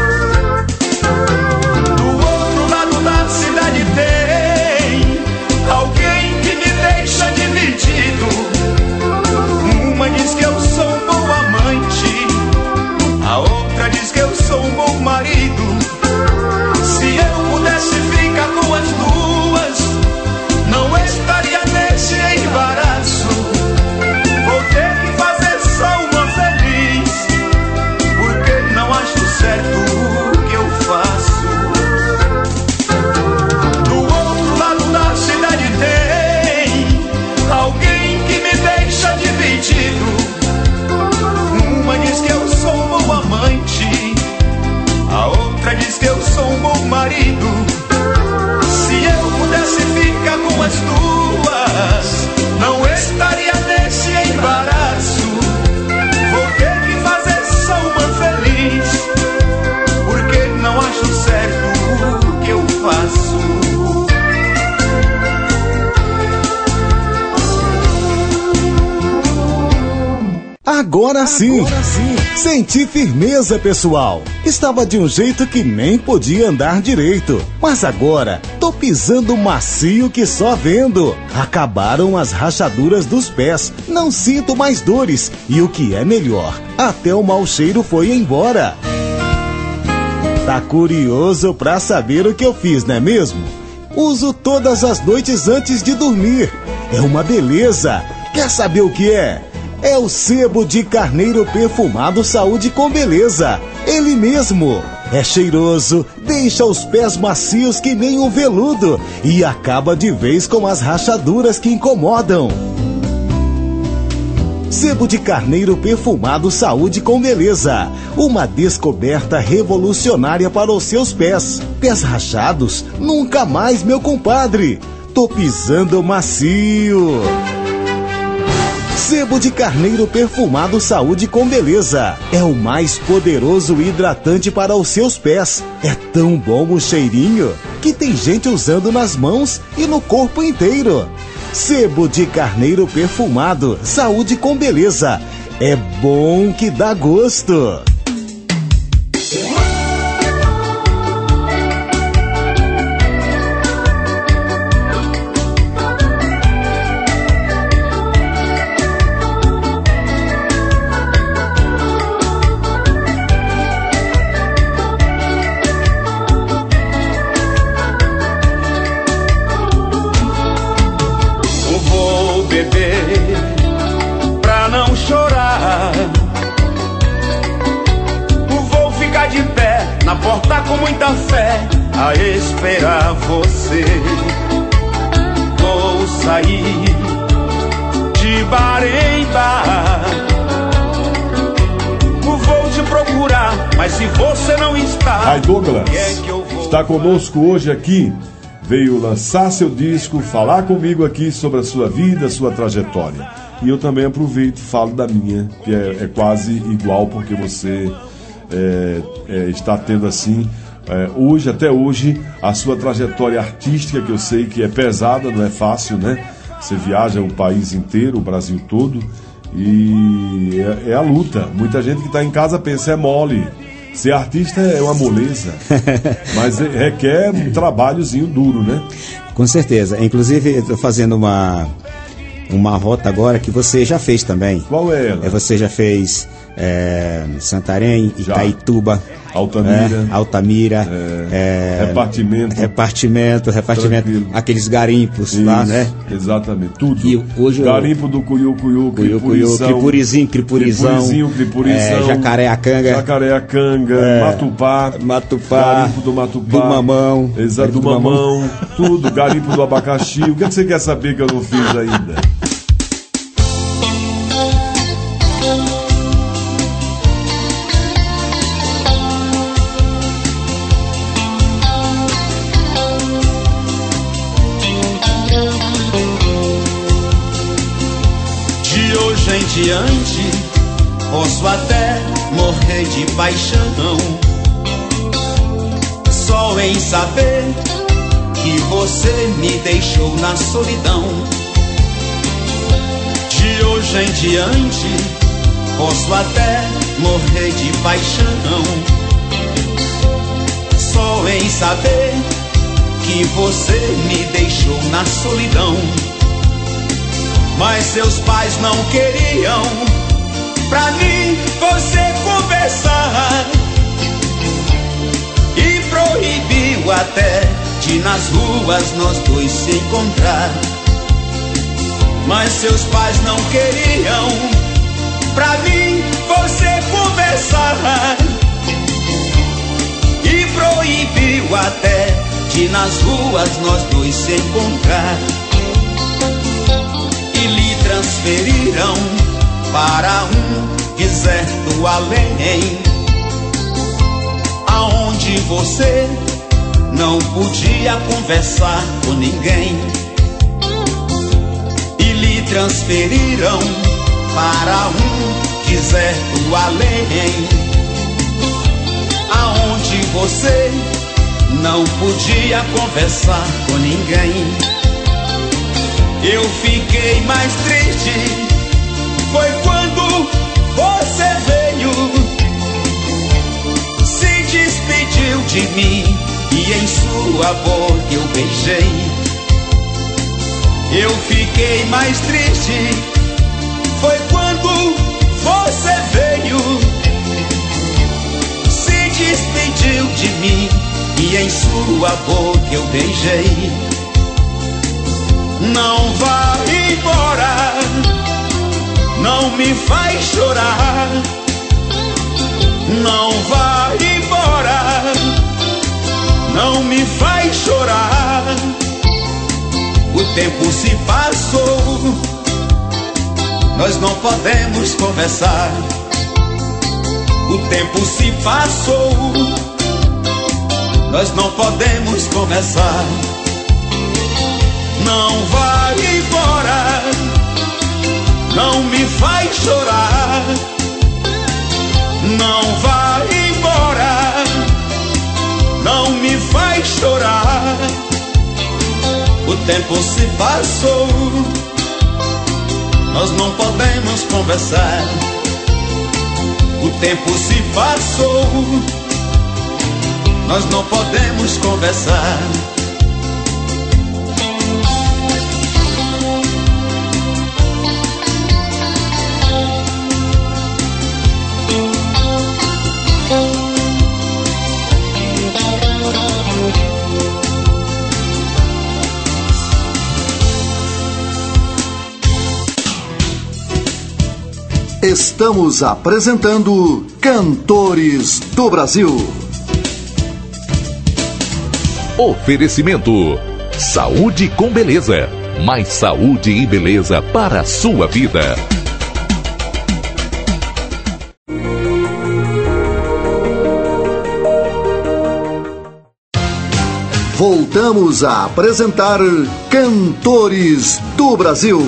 Do outro lado da cidade tem alguém que me deixa dividido. Uma diz que eu sou um bom amante, a outra diz que eu sou um bom marido. Se eu pudesse ficar com as duas, não estaria nesse embaraço. Vou ter que fazer só uma feliz, porque não acho certo o que eu faço. Do outro lado da cidade tem alguém que me deixa dividido. Uma diz que eu sou um bom amante, a outra diz que eu sou um bom marido. Se eu pudesse ficar com as duas, não estaria nesse embaraço. Vou ter que fazer só uma feliz, porque não acho certo o que eu faço. Agora sim, Agora sim, senti firmeza, pessoal. Estava de um jeito que nem podia andar direito, mas agora tô pisando macio que só vendo. Acabaram as rachaduras dos pés, não sinto mais dores e o que é melhor, até o mau cheiro foi embora. Tá curioso pra saber o que eu fiz, não é mesmo? Uso todas as noites antes de dormir. É uma beleza. Quer saber o que é? É o sebo de carneiro perfumado Saúde com Beleza. Ele mesmo. É cheiroso, deixa os pés macios que nem um veludo e acaba de vez com as rachaduras que incomodam. Sebo de carneiro perfumado Saúde com Beleza. Uma descoberta revolucionária para os seus pés. Pés rachados? Nunca mais, meu compadre. Tô pisando macio. Sebo de carneiro perfumado Saúde com Beleza. É o mais poderoso hidratante para os seus pés. É tão bom o cheirinho que tem gente usando nas mãos e no corpo inteiro. Sebo de carneiro perfumado Saúde com Beleza. É bom que dá gosto. Com muita fé a esperar você. Vou sair de bar em bar, vou te procurar, mas se você não está, Rai Douglas é que eu vou... está conosco hoje aqui. Veio lançar seu disco, falar comigo aqui sobre a sua vida, sua trajetória. E eu também aproveito e falo da minha, que é, é quase igual, porque você é, é, está tendo assim... É, hoje, até hoje, a sua trajetória artística, que eu sei que é pesada, não é fácil, né? Você viaja o país inteiro, o Brasil todo, e é, é a luta. Muita gente que está em casa pensa, é mole. Ser artista é uma moleza, mas requer um trabalhozinho duro, né? Com certeza. Inclusive, estou fazendo uma, uma rota agora que você já fez também. Qual é ela? É, você já fez é, Santarém, já. Itaituba, Altamira, é, Altamira é, é, repartimento, repartimento, repartimento, tranquilo. Aqueles garimpos. Isso, lá, né? Exatamente, tudo. E hoje garimpo eu... do Cuiú, Cuiú, Cuiú, Cuiú, Cripurizinho, Cripurizão, Cripurizinho, Cripurizão, é, Jacareacanga, Jacareacanga, é, Matupá, Matupá, garimpo do Matupá, do Mamão, exato, do, do Mamão, mamão, tudo, garimpo do Abacaxi. O que, é que você quer saber que eu não fiz ainda? Em diante, posso até morrer de paixão, só em saber que você me deixou na solidão. De hoje em diante, posso até morrer de paixão, só em saber que você me deixou na solidão. Mas seus pais não queriam pra mim você conversar, e proibiu até de nas ruas nós dois se encontrar. Mas seus pais não queriam pra mim você conversar, e proibiu até de nas ruas nós dois se encontrar. Transferiram para um deserto além, aonde você não podia conversar com ninguém. E lhe transferiram para um deserto além, aonde você não podia conversar com ninguém. Eu fiquei mais triste, foi quando você veio, se despediu de mim e em sua boca eu beijei. Eu fiquei mais triste, foi quando você veio, se despediu de mim e em sua boca eu beijei. Não vá embora, não me faz chorar. Não vá embora, não me faz chorar. O tempo se passou, nós não podemos conversar. O tempo se passou, nós não podemos conversar. Não vai embora, não me faz chorar. Não vai embora, não me faz chorar. O tempo se passou, nós não podemos conversar. O tempo se passou, nós não podemos conversar. Estamos apresentando Cantores do Brasil. Oferecimento: saúde com beleza. Mais saúde e beleza para a sua vida. Voltamos a apresentar Cantores do Brasil.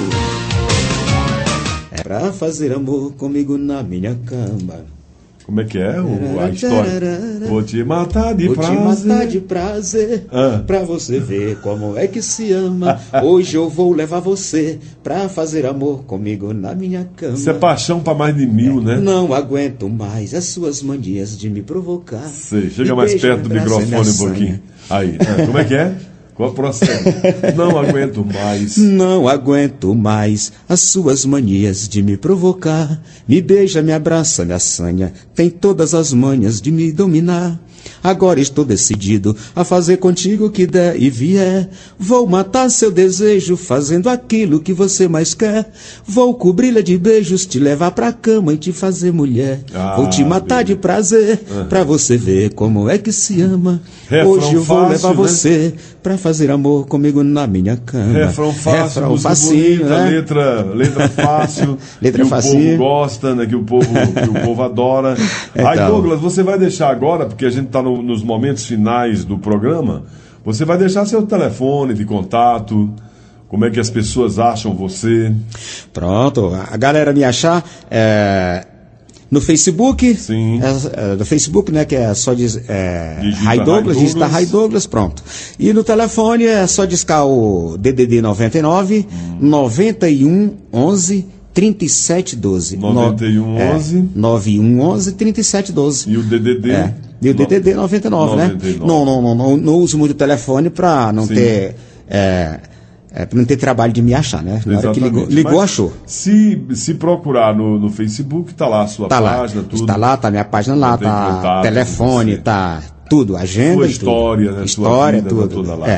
Pra fazer amor comigo na minha cama. Como é que é o, a história? Vou te matar de Vou prazer. Vou te matar de prazer, ah. Pra você ver como é que se ama. Hoje eu vou levar você pra fazer amor comigo na minha cama. Isso é paixão pra mais de mil, né? Não aguento mais as suas manias de me provocar. Sei, chega mais perto do microfone um pouquinho. Aí, ah, como é que é? Qual o processo? Não aguento mais. Não aguento mais as suas manias de me provocar. Me beija, me abraça, me assanha. Tem todas as manhas de me dominar. Agora estou decidido a fazer contigo o que der e vier. Vou matar seu desejo fazendo aquilo que você mais quer. Vou cobri-la de beijos, te levar pra cama e te fazer mulher. Ah, Vou te matar Deus. de prazer, ah. pra você ver como é que se ama. Refrão Hoje eu vou fácil, levar né? você pra fazer amor comigo na minha cama. Refrão fácil, Refrão facinho, bonita, né? letra, letra fácil, letra que facinho. o povo gosta, né? Que o povo, que o povo adora. Então. Aí, Douglas, você vai deixar agora, porque a gente está no, nos momentos finais do programa, você vai deixar seu telefone de contato, como é que as pessoas acham você. Pronto, a galera me achar é, no Facebook. Sim. É, é, no Facebook, né, que é só diz, é, Ray Douglas, digita Ray Douglas, pronto. E no telefone é só discar o D D D noventa e nove, hum. noventa e um, onze, trinta e sete, doze. noventa e um, onze. É, noventa e um, onze, trinta e sete, doze. E o D D D? É. E o D D D noventa e nove, noventa e nove, né? Não, não, não, não, não uso muito o telefone para não Sim. ter é, é, para não ter trabalho de me achar, né? Na hora que ligou, ligou achou. Se, se procurar no, no Facebook, tá lá a sua tá página, lá. tudo. Está lá, tá minha página lá, tá contato, telefone, tá tudo, agenda sua e história, tudo. Né? História, sua vida, tudo. Tá lá. É.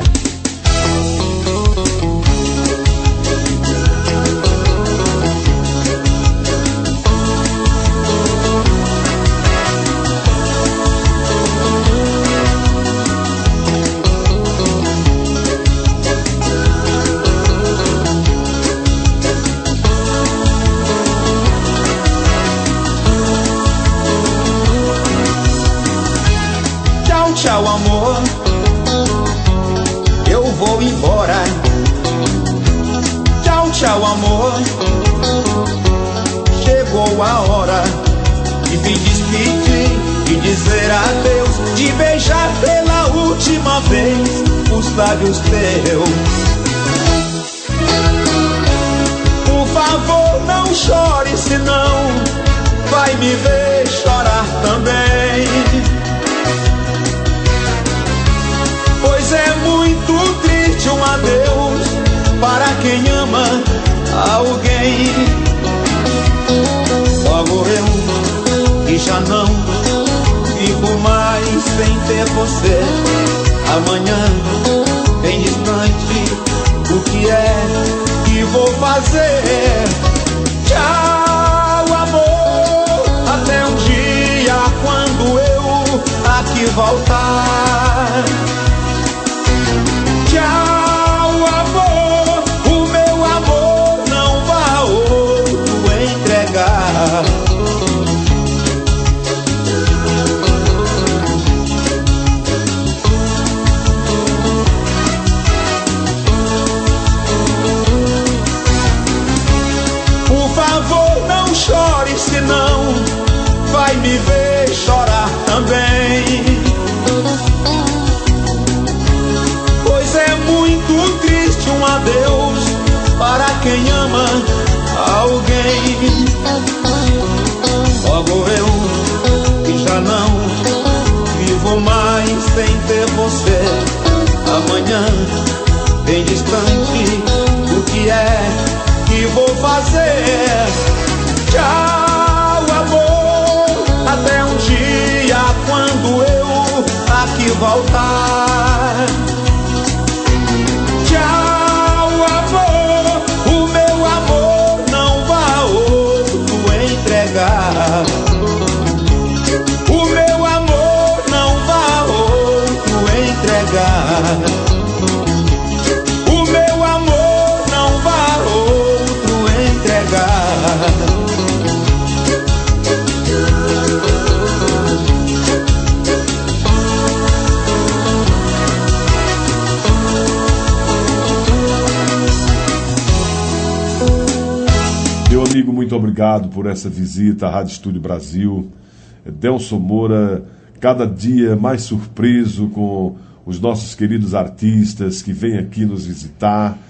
Tchau, amor, eu vou embora. Tchau, tchau, amor, chegou a hora de me despedir e dizer adeus, de beijar pela última vez os lábios teus. Por favor, não chore, senão vai me ver chorar também. Pois é muito triste um adeus para quem ama alguém. Logo eu, que já não fico mais sem ter você. Amanhã, bem distante, o que é que vou fazer? Tchau, amor, até um dia quando eu aqui voltar. Tchau, amor, o meu amor não vá outro Por favor, não chore, senão vai me ver chorar também. Pois é muito triste um adeus para quem ama alguém. Logo eu, que já não vivo mais sem ter você. Amanhã, bem distante, o que é que vou fazer? Tchau, amor, até um dia quando eu aqui voltar. Tchau, amor, o meu amor não vá outro entregar. O meu amor não vá outro entregar. O meu amor não vá outro entregar. Meu amigo, muito obrigado por essa visita à Rádio Estúdio Brasil. Delson Moura, cada dia mais surpreso com os nossos queridos artistas que vêm aqui nos visitar.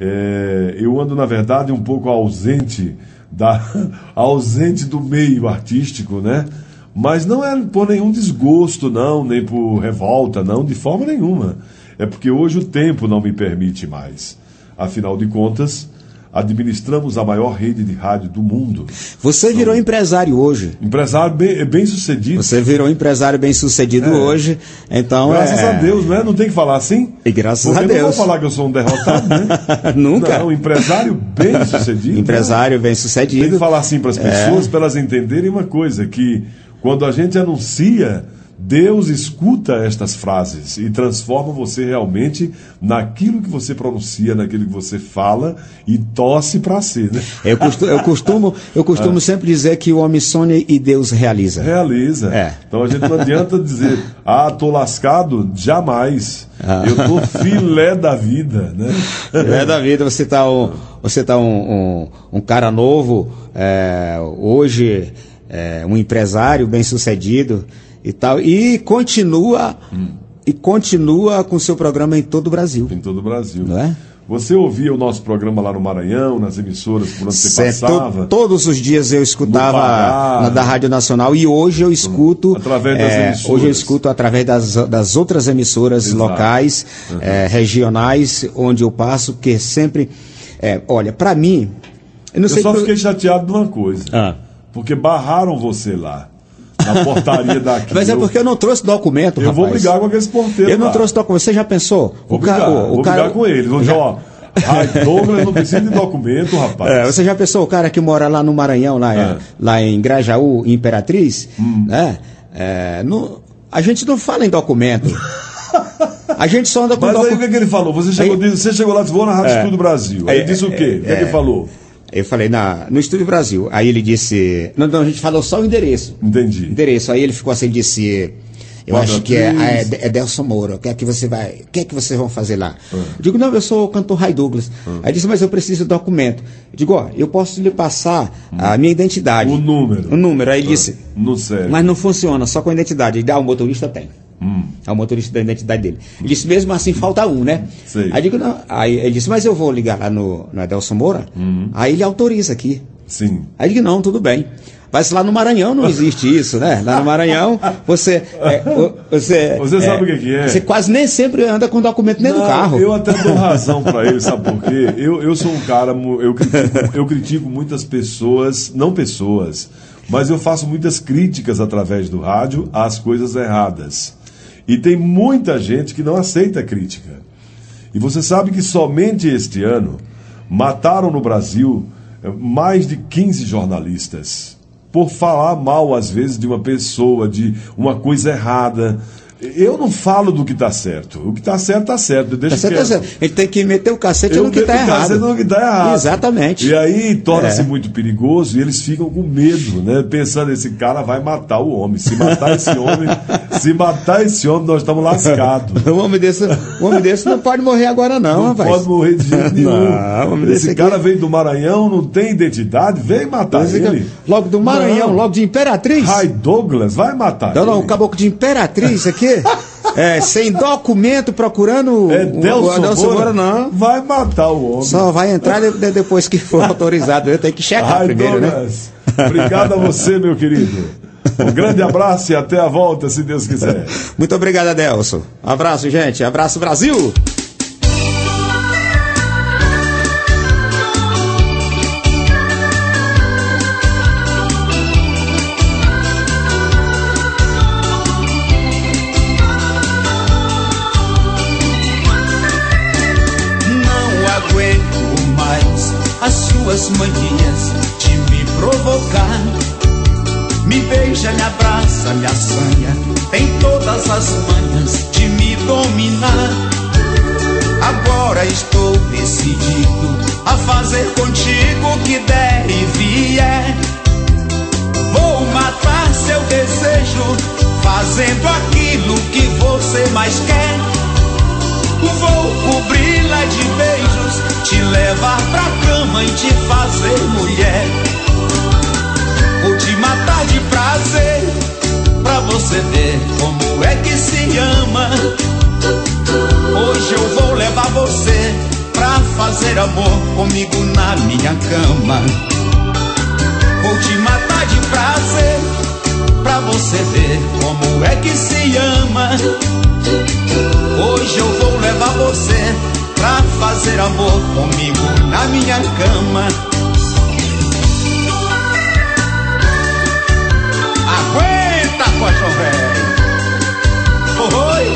É, eu ando, na verdade, um pouco ausente, da, ausente do meio artístico, né? Mas não é por nenhum desgosto, não, nem por revolta, não, de forma nenhuma. É porque hoje o tempo não me permite mais. Afinal de contas, administramos a maior rede de rádio do mundo. Você virou então, empresário hoje. Empresário bem, bem sucedido. Você virou empresário bem sucedido é. hoje. Então, graças é... a Deus, né? Não tem que falar assim? E graças Porque a Deus. Não vou falar que eu sou um derrotado, né? Nunca. Não, empresário bem sucedido. Empresário né? bem sucedido. Tem que falar assim para as pessoas, é. para elas entenderem uma coisa, que quando a gente anuncia, Deus escuta estas frases e transforma você realmente naquilo que você pronuncia, naquilo que você fala e torce para ser, né? Eu costumo, eu costumo, eu costumo ah. sempre dizer que o homem sonha e Deus realiza. Realiza. É. Então a gente não adianta dizer, ah, tô lascado, jamais. Ah. Eu tô filé da vida, né? Filé da vida, você tá um, você tá um, um, um cara novo, é, hoje é, um empresário bem sucedido, e tal, e continua hum. e continua com seu programa em todo o Brasil. Em todo o Brasil. Não é? Você ouvia o nosso programa lá no Maranhão, nas emissoras por onde você certo. passava? Todos os dias eu escutava na, da Rádio Nacional e hoje eu escuto através das é, emissoras. Hoje eu escuto através das, das outras emissoras Exato. locais, uhum. é, regionais, onde eu passo, que sempre é, olha, para mim eu, não eu sei só que... fiquei chateado de uma coisa, ah. porque barraram você lá na portaria daqui. Mas é porque eu não trouxe documento, eu rapaz. vou brigar com aqueles porteiros. Eu não lá. trouxe documento. Você já pensou? Vou o brigar, ca... o, vou o cara... brigar com eles. Vou dizer, ó, Rai Douglas não precisa de documento, rapaz. É, você já pensou, o cara que mora lá no Maranhão, lá, é. lá em Grajaú, em Imperatriz, hum. né? É, no... A gente não fala em documento. A gente só anda com Mas docu... aí o que, é que ele falou? Você chegou, aí... você chegou lá e disse, vou na Rádio é. Estúdio Brasil. Aí é, disse o quê? É, o que, é que ele falou? Eu falei, na, no Estúdio Brasil. Aí ele disse... Não, não, a gente falou só o endereço. Entendi. Endereço. Aí ele ficou assim, disse... Eu Quando acho que é, é, é Delson Moura. O que é que você vai... O que é que vocês vão fazer lá? Uhum. Eu digo, não, eu sou o cantor Rai Douglas. Uhum. Aí ele disse, mas eu preciso de documento. Eu digo, ó, eu posso lhe passar uhum. a minha identidade. O número. O número. Aí ele uhum. disse... Não serve. Mas não funciona, só com a identidade. Ele disse, ah, o motorista tem. Hum. É o motorista da identidade dele. Ele disse, mesmo assim, falta um, né? Sei. Aí, eu digo, não. Aí ele disse, mas eu vou ligar lá no, no Delson Moura. Uhum. Aí ele autoriza aqui. Sim. Aí eu digo, não, tudo bem. Mas lá no Maranhão não existe isso, né? Lá no Maranhão, você... É, você você sabe é, o que é? Você quase nem sempre anda com documento nem não, no carro. Eu até dou razão para ele, sabe por quê? Eu, eu sou um cara... Eu critico, eu critico muitas pessoas, não pessoas, mas eu faço muitas críticas através do rádio às coisas erradas. E tem muita gente que não aceita a crítica. E você sabe que somente este ano mataram no Brasil mais de quinze jornalistas por falar mal, às vezes, de uma pessoa, de uma coisa errada. Eu não falo do que tá certo. O que tá certo, tá certo. Deixa tá certo, tá certo. Ele tem que meter o cacete eu no que tá errado. o cacete no que tá errado. Exatamente. E aí torna-se é. muito perigoso e eles ficam com medo, né? Pensando, esse cara vai matar o homem. Se matar esse homem, se matar esse homem, nós estamos lascados. Um homem desse, um homem desse não pode morrer agora, não, não rapaz. Não pode morrer de jeito nenhum. Não, homem esse desse cara aqui... veio do Maranhão, não tem identidade, vem matar esse ele. Aqui, logo do Maranhão, não. Logo de Imperatriz. Rai Douglas, vai matar não, ele. Não, não, o caboclo de Imperatriz aqui. É, sem documento, procurando é Delson Moura, não. Vai matar o homem. Só vai entrar de, de, depois que for autorizado. Eu tenho que checar Ai, primeiro, Douglas, né? Obrigado a você, meu querido. Um grande abraço e até a volta, se Deus quiser. Muito obrigado, Adelson. Abraço, gente. Abraço, Brasil. As suas manias de me provocar. Me beija, me abraça, me assanha, tem todas as manhas de me dominar. Agora estou decidido a fazer contigo o que der e vier. Vou matar seu desejo, fazendo aquilo que você mais quer. Vou cobri-la de beijos, te levar pra cama e te fazer mulher. Vou te matar de prazer, pra você ver como é que se ama. Hoje eu vou levar você pra fazer amor comigo na minha cama. Vou te matar de prazer, pra você ver como é que se ama. Hoje eu vou levar você pra fazer amor comigo na minha cama. Aguenta, coachão velho. Oi.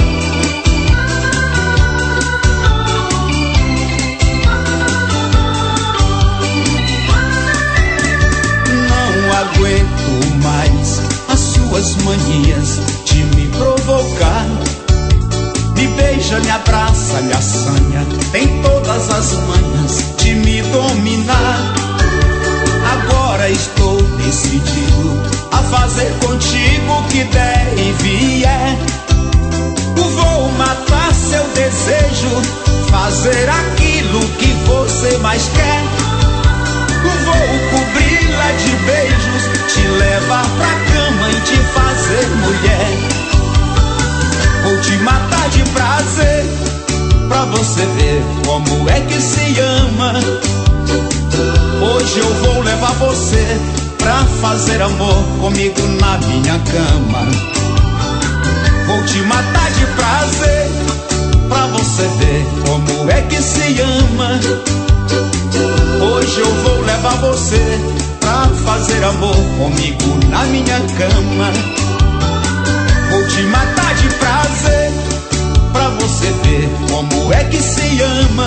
Não aguento mais as suas manias de me provocar. Me beija, me abraça, me assanha, tem todas as manhas de me dominar. Agora estou decidido a fazer contigo o que der e vier. Vou matar seu desejo, fazer aquilo que você mais quer. Vou cobri-la de beijos, te levar pra cama e te fazer mulher. Vou te matar de prazer, pra você ver como é que se ama. Hoje eu vou levar você pra fazer amor comigo na minha cama. Vou te matar de prazer, pra você ver como é que se ama. Hoje eu vou levar você pra fazer amor comigo na minha cama. Vou te matar de prazer, pra você ver como é que se ama.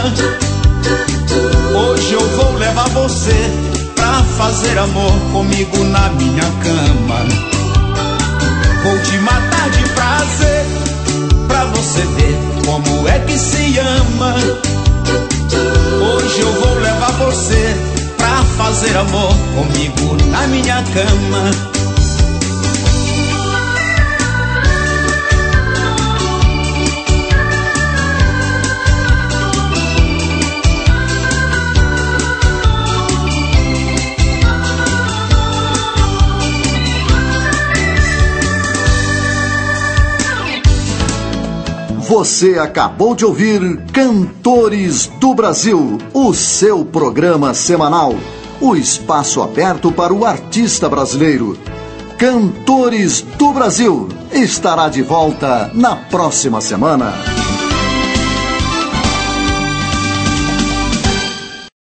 Hoje eu vou levar você pra fazer amor comigo na minha cama. Vou te matar de prazer, pra você ver como é que se ama. Hoje eu vou levar você pra fazer amor comigo na minha cama. Você acabou de ouvir Cantores do Brasil, o seu programa semanal, o espaço aberto para o artista brasileiro. Cantores do Brasil estará de volta na próxima semana.